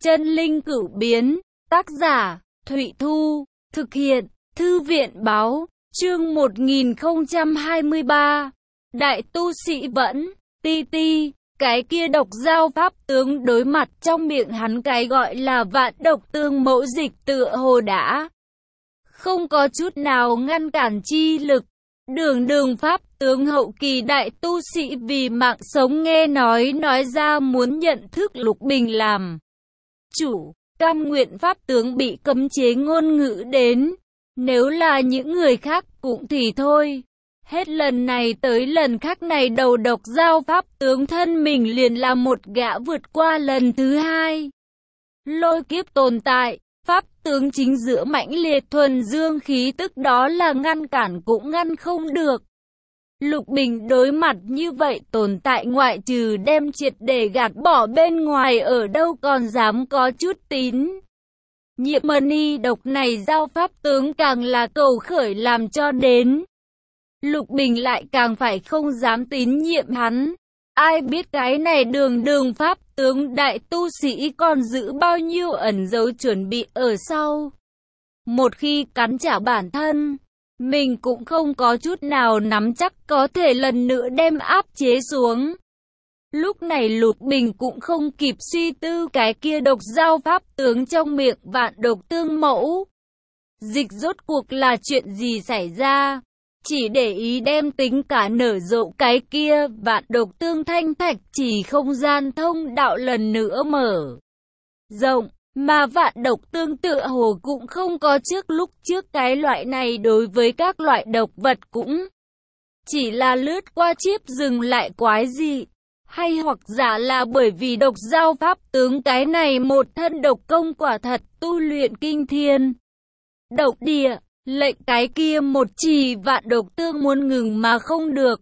Chân linh cửu biến, tác giả, Thụy Thu, thực hiện, Thư viện báo, chương 1023. Đại tu sĩ vẫn, ti ti, cái kia độc giao pháp tướng đối mặt trong miệng hắn cái gọi là vạn độc tương mẫu dịch tựa hồ đã không có chút nào ngăn cản chi lực. Đường pháp tướng hậu kỳ đại tu sĩ vì mạng sống nghe nói ra muốn nhận thức Lục Bình làm chủ, cam nguyện pháp tướng bị cấm chế ngôn ngữ đến. Nếu là những người khác cũng thì thôi. Hết lần này tới lần khác này đầu độc giao pháp tướng thân mình liền là một gã vượt qua lần thứ hai. Lôi kiếp tồn tại, pháp tướng chính giữa mãnh liệt thuần dương khí tức đó là ngăn cản cũng ngăn không được. Lục Bình đối mặt như vậy tồn tại ngoại trừ đem triệt để gạt bỏ bên ngoài ở đâu còn dám có chút tín nhiệm mani độc này giao pháp tướng càng là cầu khởi làm cho đến. Lục Bình lại càng phải không dám tín nhiệm hắn. Ai biết cái này đường pháp tướng đại tu sĩ còn giữ bao nhiêu ẩn dấu chuẩn bị ở sau. Một khi cắn trả bản thân, mình cũng không có chút nào nắm chắc có thể lần nữa đem áp chế xuống. Lúc này Lục Bình cũng không kịp suy tư cái kia độc giao pháp tướng trong miệng vạn độc tương mẫu dịch rốt cuộc là chuyện gì xảy ra. Chỉ để ý đem tính cả nở rộ cái kia vạn độc tương thanh thạch chỉ không gian thông đạo lần nữa mở rộng, mà vạn độc tương tựa hồ cũng không có lúc trước cái loại này đối với các loại độc vật cũng chỉ là lướt qua chiếp dừng lại quái dị. Hay hoặc giả là bởi vì độc giao pháp tướng cái này một thân độc công quả thật tu luyện kinh thiên độc địa, lệnh cái kia một trì vạn độc tương muốn ngừng mà không được.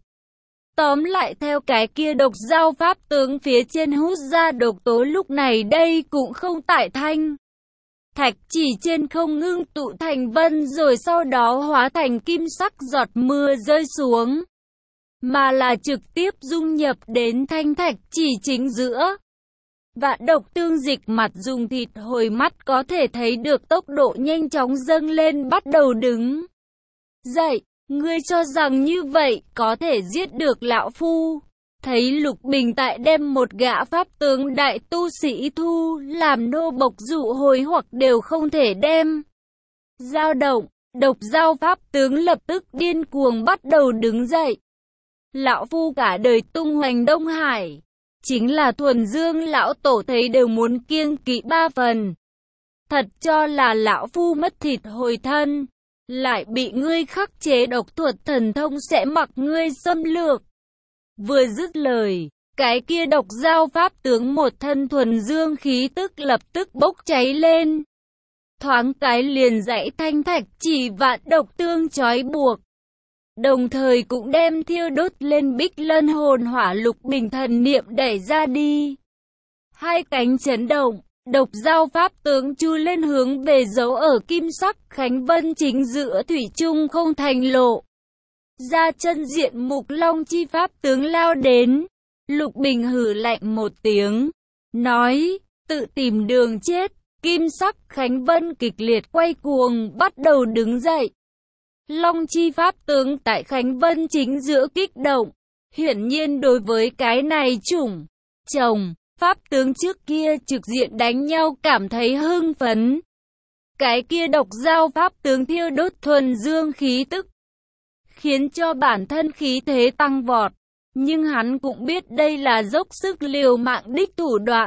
Tóm lại theo cái kia độc giao pháp tướng phía trên hút ra độc tố lúc này đây cũng không tại thanh thạch chỉ trên không ngưng tụ thành vân rồi sau đó hóa thành kim sắc giọt mưa rơi xuống, mà là trực tiếp dung nhập đến thanh thạch chỉ chính giữa. Vạn độc tương dịch mặt dùng thịt hồi mắt có thể thấy được tốc độ nhanh chóng dâng lên bắt đầu đứng dậy. Ngươi cho rằng như vậy có thể giết được lão phu? Thấy Lục Bình tại đem một gã pháp tướng đại tu sĩ thu làm nô bộc dụ hồi hoặc đều không thể đem dao động. Độc giao pháp tướng lập tức điên cuồng bắt đầu đứng dậy. Lão phu cả đời tung hoành Đông Hải, chính là thuần dương lão tổ thấy đều muốn kiêng kỵ 3 phần. Thật cho là lão phu mất thịt hồi thân, lại bị ngươi khắc chế độc thuật thần thông sẽ mặc ngươi xâm lược. Vừa dứt lời, cái kia độc giao pháp tướng một thân thuần dương khí tức lập tức bốc cháy lên. Thoáng cái liền dãy thanh thạch chỉ vạn độc tương trói buộc. Đồng thời cũng đem thiêu đốt lên bích lân hồn hỏa Lục Bình thần niệm đẩy ra đi. Hai cánh chấn động, độc giao pháp tướng chu lên hướng về dấu ở kim sắc khánh vân chính giữa thủy chung không thành lộ. Ra chân diện mục long chi pháp tướng lao đến. Lục Bình hừ lạnh một tiếng, nói, tự tìm đường chết. Kim sắc khánh vân kịch liệt quay cuồng bắt đầu đứng dậy. Long chi pháp tướng tại khánh vân chính giữa kích động. Hiển nhiên đối với cái này chủng chồng pháp tướng trước kia trực diện đánh nhau cảm thấy hưng phấn. Cái kia độc giao pháp tướng thiêu đốt thuần dương khí tức, khiến cho bản thân khí thế tăng vọt. Nhưng hắn cũng biết đây là dốc sức liều mạng đích thủ đoạn.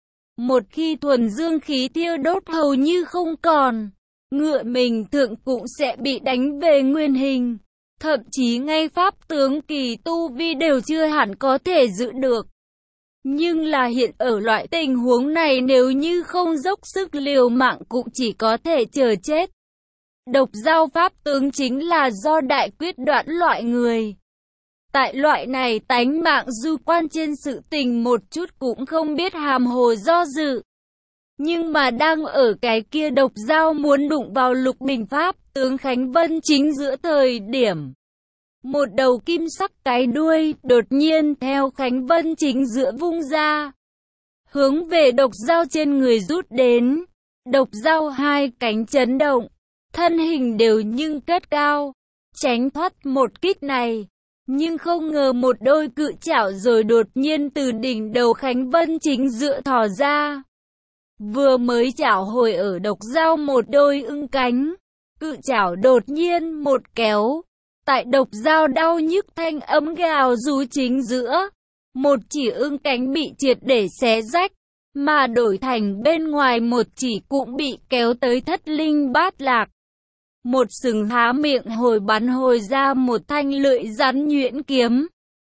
Một khi thuần dương khí thiêu đốt hầu như không còn, ngựa mình thượng cũng sẽ bị đánh về nguyên hình. Thậm chí ngay pháp tướng kỳ tu vi đều chưa hẳn có thể giữ được. Nhưng là hiện ở loại tình huống này nếu như không dốc sức liều mạng cũng chỉ có thể chờ chết. Độc giao pháp tướng chính là do đại quyết đoán loại người. Tại loại này tánh mạng du quan trên sự tình một chút cũng không biết hàm hồ do dự. Nhưng mà đang ở cái kia độc giao muốn đụng vào Lục Bình pháp tướng khánh vân chính giữa thời điểm. Một đầu kim sắc cái đuôi đột nhiên theo khánh vân chính giữa vung ra. hướng về độc dao trên người rút đến. Độc dao hai cánh chấn động, thân hình đều nhưng cất cao, tránh thoát một kích này. Nhưng không ngờ một đôi cự chảo rồi đột nhiên từ đỉnh đầu Khánh Vân chính giữa thò ra. Vừa mới chảo hồi ở độc dao một đôi ưng cánh, cự chảo đột nhiên một kéo. Tại độc dao đau nhức thanh ấm gào rú chính giữa. Một chỉ ưng cánh bị triệt để xé rách, mà đổi thành bên ngoài một chỉ cũng bị kéo tới thất linh bát lạc. Một sừng há miệng hồi bắn hồi ra một thanh lưỡi rắn nhuyễn kiếm.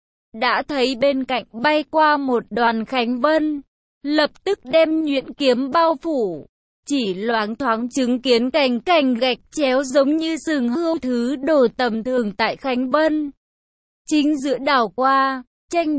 Đã thấy bên cạnh bay qua một đoàn Khánh Vân, lập tức đem nhuyễn kiếm bao phủ. Chỉ loáng thoáng chứng kiến cành cành gạch chéo giống như sừng hươu thứ đồ tầm thường tại Khánh Vân. Chính giữa đảo qua, tranh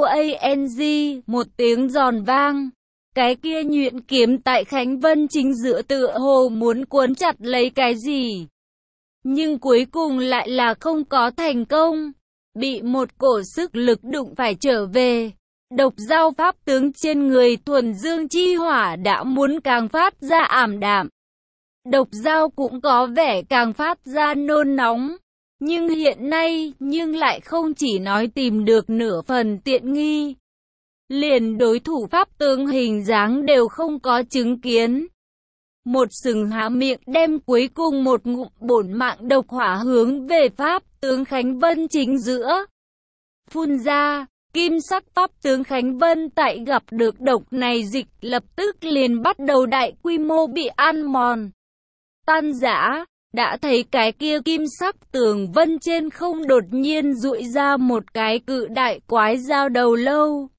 BOANG, một tiếng giòn vang. Cái kia nhuyễn kiếm tại Khánh Vân chính giữa tựa hồ muốn cuốn chặt lấy cái gì. Nhưng cuối cùng lại là không có thành công. Bị một cổ sức lực đụng phải trở về. Độc dao pháp tướng trên người thuần dương chi hỏa đã muốn càng phát ra ảm đạm. Độc dao cũng có vẻ càng phát ra nôn nóng. Nhưng hiện nay lại không chỉ nói tìm được nửa phần tiện nghi. Liền đối thủ pháp tướng hình dáng đều không có chứng kiến. Một sừng há miệng đem cuối cùng một ngụm bổn mạng độc hỏa hướng về pháp tướng Khánh Vân chính giữa. Phun ra, kim sắc pháp tướng Khánh Vân tại gặp được độc này dịch lập tức liền bắt đầu đại quy mô bị ăn mòn. Tan rã, đã thấy cái kia kim sắc tường vân trên không đột nhiên dụi ra một cái cự đại quái dao đầu lâu.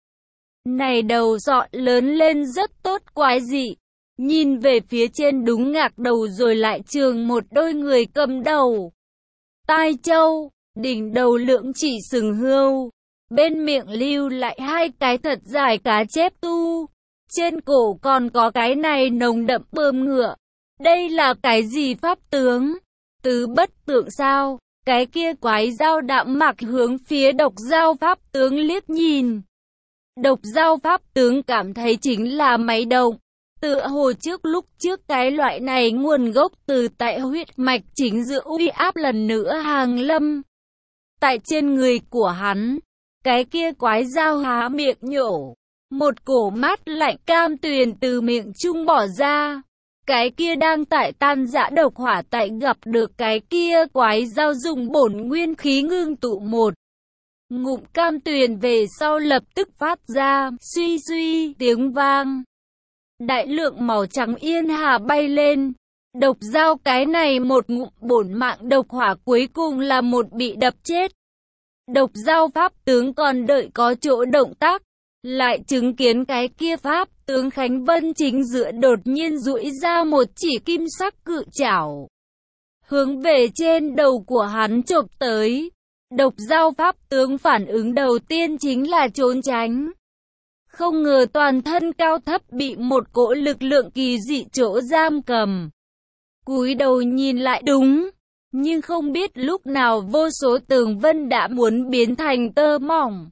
Này đầu dọn lớn lên rất tốt quái dị. Nhìn về phía trên đúng ngạc đầu rồi lại trường một đôi người cầm đầu. Tai trâu, đỉnh đầu lưỡng chỉ sừng hươu. Bên miệng lưu lại hai cái thật dài cá chép tu. Trên cổ còn có cái này nồng đậm bơm ngựa. Đây là cái gì pháp tướng? Tứ bất tượng sao? Cái kia quái dao đạm mặc hướng phía độc dao pháp tướng liếc nhìn. Độc dao pháp tướng cảm thấy chính là máy động. Tựa hồ lúc trước cái loại này nguồn gốc từ tại huyết mạch chính giữa uy áp lần nữa hàng lâm. Tại trên người của hắn, cái kia quái dao há miệng nhổ. Một cổ mát lạnh cam tuyền từ miệng trung bỏ ra. Cái kia đang tại tan rã độc hỏa tại gặp được cái kia quái dao dùng bổn nguyên khí ngưng tụ một ngụm cam tuyền về sau lập tức phát ra suy suy tiếng vang. Đại lượng màu trắng yên hà bay lên. Độc dao cái này một ngụm bổn mạng độc hỏa cuối cùng là một bị đập chết. Độc dao pháp tướng còn đợi có chỗ động tác. Lại chứng kiến cái kia pháp tướng Khánh Vân chính giữa đột nhiên duỗi ra một chỉ kim sắc cự chảo. Hướng về trên đầu của hắn chộp tới. Độc dao pháp tướng phản ứng đầu tiên chính là trốn tránh. Không ngờ toàn thân cao thấp bị một cỗ lực lượng kỳ dị chỗ giam cầm. Cúi đầu nhìn lại đúng. Nhưng không biết lúc nào vô số tường vân đã muốn biến thành tơ mỏng.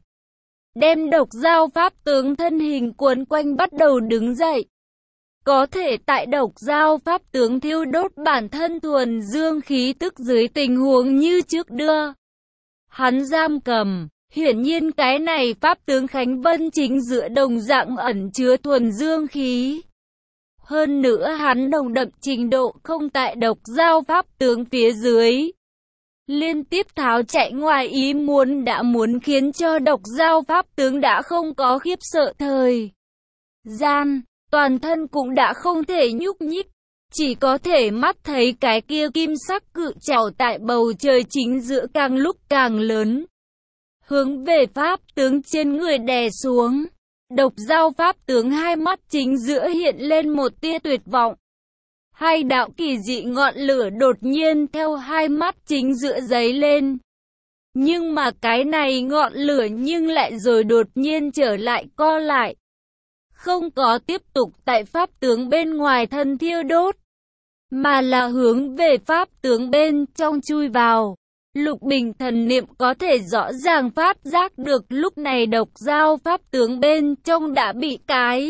Đem độc dao pháp tướng thân hình cuốn quanh bắt đầu đứng dậy. Có thể tại độc dao pháp tướng thiêu đốt bản thân thuần dương khí tức dưới tình huống như trước đưa. Hắn giam cầm, hiển nhiên cái này pháp tướng Khánh Vân chính giữa đồng dạng ẩn chứa thuần dương khí. Hơn nữa hắn nồng đậm trình độ không tại độc dao pháp tướng phía dưới. Liên tiếp tháo chạy ngoài ý muốn đã muốn khiến cho độc dao pháp tướng đã không có khiếp sợ thời gian, toàn thân cũng đã không thể nhúc nhích, chỉ có thể mắt thấy cái kia kim sắc cự chảo tại bầu trời chính giữa càng lúc càng lớn. Hướng về pháp tướng trên người đè xuống, độc dao pháp tướng hai mắt chính giữa hiện lên một tia tuyệt vọng. Hai đạo kỳ dị ngọn lửa đột nhiên theo hai mắt chính giữa giấy lên. Nhưng mà cái này ngọn lửa nhưng lại rồi đột nhiên trở lại co lại. Không có tiếp tục tại pháp tướng bên ngoài thân thiêu đốt, mà là hướng về pháp tướng bên trong chui vào. Lục Bình thần niệm có thể rõ ràng phát giác được lúc này độc giao pháp tướng bên trong đã bị cái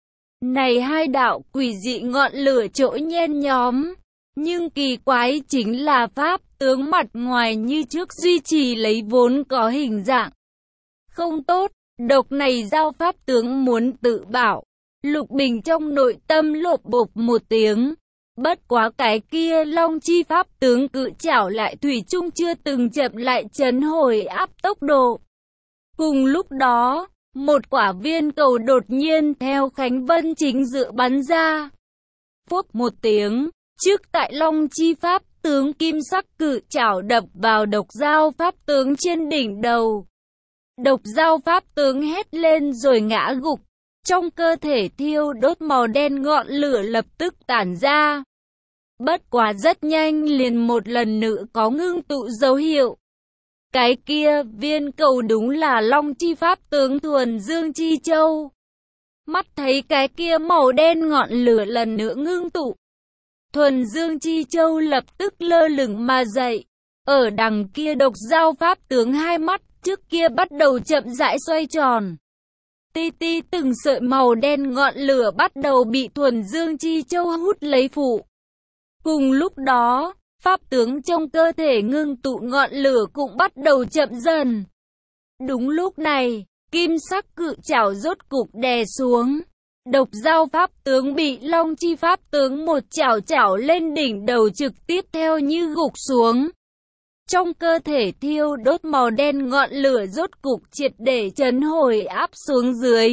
này hai đạo quỷ dị ngọn lửa trỗi nhen nhóm. Nhưng kỳ quái chính là pháp tướng mặt ngoài như trước duy trì lấy vốn có hình dạng không tốt. Độc này giao pháp tướng muốn tự bảo. Lục Bình trong nội tâm lộp bộp một tiếng. Bất quá cái kia long chi pháp tướng cự chảo lại thủy chung chưa từng chậm lại trấn hồi áp tốc độ. Cùng lúc đó, một quả viên cầu đột nhiên theo Khánh Vân chính giữa bắn ra. Phốc một tiếng, trước tại long chi pháp tướng kim sắc cự chảo đập vào độc giao pháp tướng trên đỉnh đầu. Độc giao pháp tướng hét lên rồi ngã gục. Trong cơ thể thiêu đốt màu đen ngọn lửa lập tức tản ra. Bất quá rất nhanh liền một lần nữa có ngưng tụ dấu hiệu. Cái kia viên cầu đúng là long chi pháp tướng Thuần Dương Chi Châu. Mắt thấy cái kia màu đen ngọn lửa lần nữa ngưng tụ. Thuần Dương Chi Châu lập tức lơ lửng mà dậy. Ở đằng kia độc giao pháp tướng hai mắt trước kia bắt đầu chậm rãi xoay tròn. Ti ti từng sợi màu đen ngọn lửa bắt đầu bị Thuần Dương Chi Châu hút lấy phụ. Cùng lúc đó, pháp tướng trong cơ thể ngưng tụ ngọn lửa cũng bắt đầu chậm dần. Đúng lúc này, kim sắc cự chảo rốt cục đè xuống. Độc giao pháp tướng bị long chi pháp tướng một chảo chảo lên đỉnh đầu trực tiếp theo như gục xuống. Trong cơ thể thiêu đốt màu đen ngọn lửa rốt cục triệt để trấn hồi áp xuống dưới.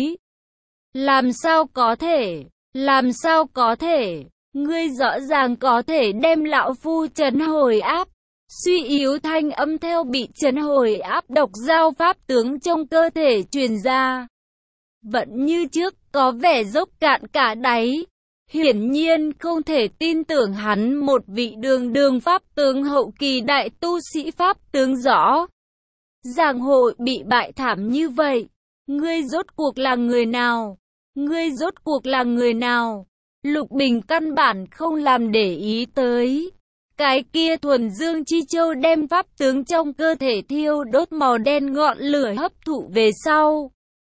Làm sao có thể? Làm sao có thể? Ngươi rõ ràng có thể đem lão phu trấn hồi áp. Suy yếu thanh âm theo bị trấn hồi áp độc giao pháp tướng trong cơ thể truyền ra. Vẫn như trước có vẻ dốc cạn cả đáy. Hiển nhiên không thể tin tưởng hắn một vị đường pháp tướng hậu kỳ đại tu sĩ pháp tướng rõ. Giang hội bị bại thảm như vậy. Ngươi rốt cuộc là người nào? Ngươi rốt cuộc là người nào? Lục Bình căn bản không làm để ý tới. Cái kia Thuần Dương Chi Châu đem pháp tướng trong cơ thể thiêu đốt màu đen ngọn lửa hấp thụ về sau.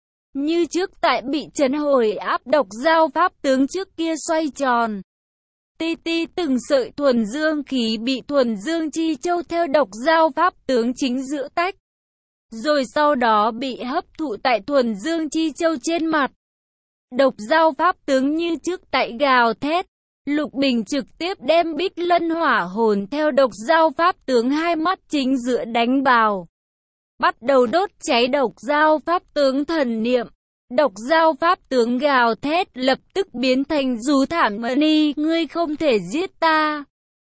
Như trước tại bị trấn hồi áp độc giao pháp tướng trước kia xoay tròn. Ti ti từng sợi thuần dương khí bị Thuần Dương Chi Châu theo độc giao pháp tướng chính giữa tách. Rồi sau đó bị hấp thụ tại Thuần Dương Chi Châu trên mặt. Độc giao pháp tướng như trước tại gào thét. Lục Bình trực tiếp đem Bích Lân hỏa hồn theo độc giao pháp tướng hai mắt chính giữa đánh vào. Bắt đầu đốt cháy độc giao pháp tướng thần niệm. Độc giao pháp tướng gào thét lập tức biến thành rú thảm mani. Ngươi không thể giết ta.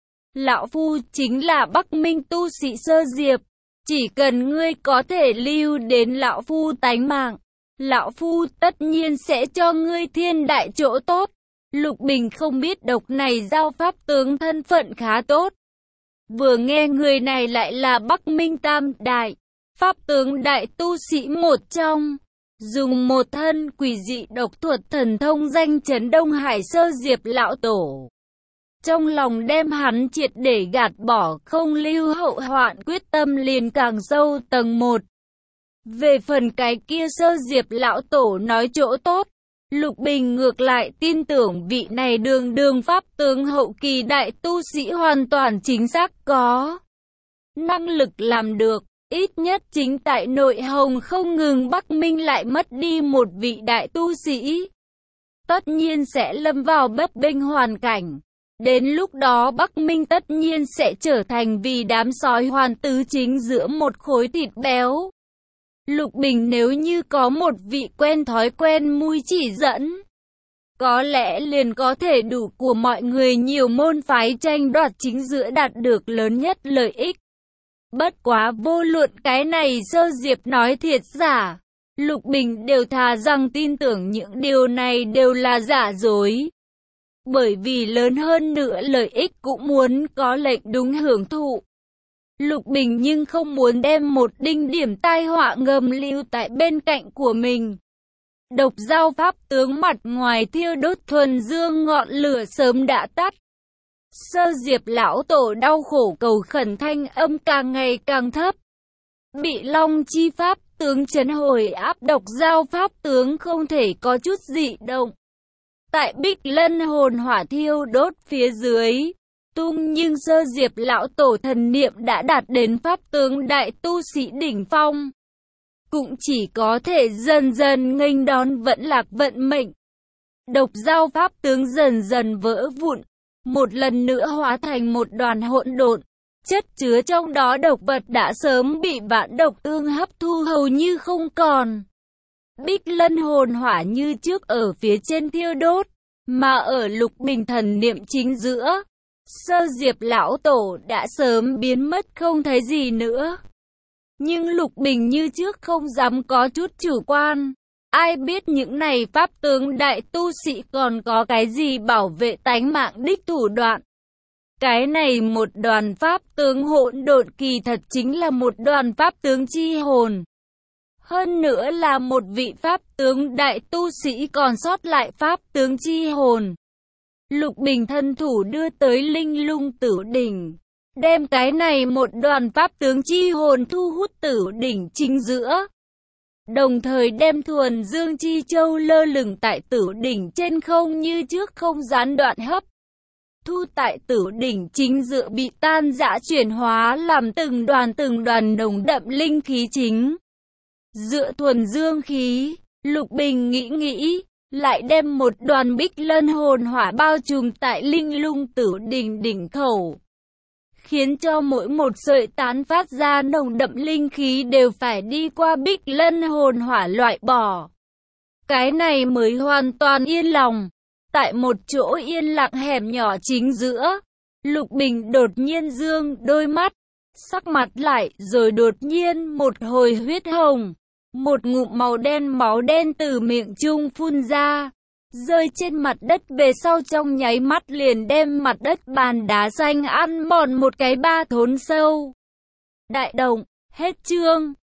Lão phu chính là Bắc Minh tu sĩ Sơ Diệp. Chỉ cần ngươi có thể lưu đến lão phu tánh mạng, lão phu tất nhiên sẽ cho ngươi thiên đại chỗ tốt. Lục Bình không biết độc này giao pháp tướng thân phận khá tốt. Vừa nghe người này lại là Bắc Minh Tam Đại, pháp tướng đại tu sĩ một trong. Dùng một thân quỷ dị độc thuật thần thông danh chấn Đông Hải Sơ Diệp lão tổ. Trong lòng đem hắn triệt để gạt bỏ không lưu hậu hoạn quyết tâm liền càng sâu tầng 1. Về phần cái kia Sơ Diệp lão tổ nói chỗ tốt, Lục Bình ngược lại tin tưởng vị này đường pháp tướng hậu kỳ đại tu sĩ hoàn toàn chính xác có năng lực làm được. Ít nhất chính tại nội hồng không ngừng Bắc Minh lại mất đi một vị đại tu sĩ. Tất nhiên sẽ lâm vào bấp bênh hoàn cảnh. Đến lúc đó Bắc Minh tất nhiên sẽ trở thành vì đám sói hoàn tứ chính giữa một khối thịt béo. Lục Bình nếu như có một vị quen thói quen mui chỉ dẫn, có lẽ liền có thể đủ của mọi người nhiều môn phái tranh đoạt chính giữa đạt được lớn nhất lợi ích. Bất quá vô luận cái này Sơ Diệp nói thiệt giả, Lục Bình đều thà rằng tin tưởng những điều này đều là giả dối. Bởi vì lớn hơn nữa lợi ích cũng muốn có lệnh đúng hưởng thụ. Lục Bình nhưng không muốn đem một đinh điểm tai họa ngầm lưu tại bên cạnh của mình. Độc giao pháp tướng mặt ngoài thiêu đốt thuần dương ngọn lửa sớm đã tắt. Sơ Diệp lão tổ đau khổ cầu khẩn, thanh âm càng ngày càng thấp. Bị Long chi pháp tướng trấn hồi áp, độc giao pháp tướng không thể có chút dị động. Tại Bích Lân hồn hỏa thiêu đốt phía dưới, nhưng Sơ Diệp lão tổ thần niệm đã đạt đến pháp tướng đại tu sĩ đỉnh phong, cũng chỉ có thể dần dần nghênh đón vẫn lạc vận mệnh. Độc giao pháp tướng dần dần vỡ vụn, một lần nữa hóa thành một đoàn hỗn độn. Chất chứa trong đó độc vật đã sớm bị vạn độc tương hấp thu hầu như không còn. Bích Lân hồn hỏa như trước ở phía trên thiêu đốt, mà ở Lục Bình thần niệm chính giữa, Sơ Diệp lão tổ đã sớm biến mất không thấy gì nữa. Nhưng Lục Bình như trước không dám có chút chủ quan. Ai biết những này pháp tướng đại tu sĩ còn có cái gì bảo vệ tánh mạng đích thủ đoạn. Cái này một đoàn pháp tướng hỗn độn kỳ thật chính là một đoàn pháp tướng chi hồn. Hơn nữa là một vị pháp tướng đại tu sĩ còn sót lại pháp tướng chi hồn. Lục Bình thân thủ đưa tới Linh Lung Tử Đỉnh, đem cái này một đoàn pháp tướng chi hồn thu hút Tử Đỉnh chính giữa. Đồng thời đem thuần dương chi châu lơ lửng tại Tử Đỉnh trên không như trước không gián đoạn hấp thu tại Tử Đỉnh chính giữa, bị tan rã chuyển hóa làm từng đoàn nồng đậm linh khí chính. Dựa thuần dương khí, Lục Bình nghĩ, lại đem một đoàn Bích Lân hồn hỏa bao trùm tại Linh Lung Tử Đỉnh đỉnh khẩu, khiến cho mỗi một sợi tán phát ra nồng đậm linh khí đều phải đi qua Bích Lân hồn hỏa loại bỏ. Cái này mới hoàn toàn yên lòng. Tại một chỗ yên lặng hẻm nhỏ chính giữa, Lục Bình đột nhiên dương đôi mắt, sắc mặt lại, rồi đột nhiên một hồi huyết hồng, một ngụm máu đen từ miệng trung phun ra, rơi trên mặt đất về sau trong nháy mắt liền đem mặt đất bàn đá xanh ăn mòn một cái 3 thốn sâu. Đại động, hết chương.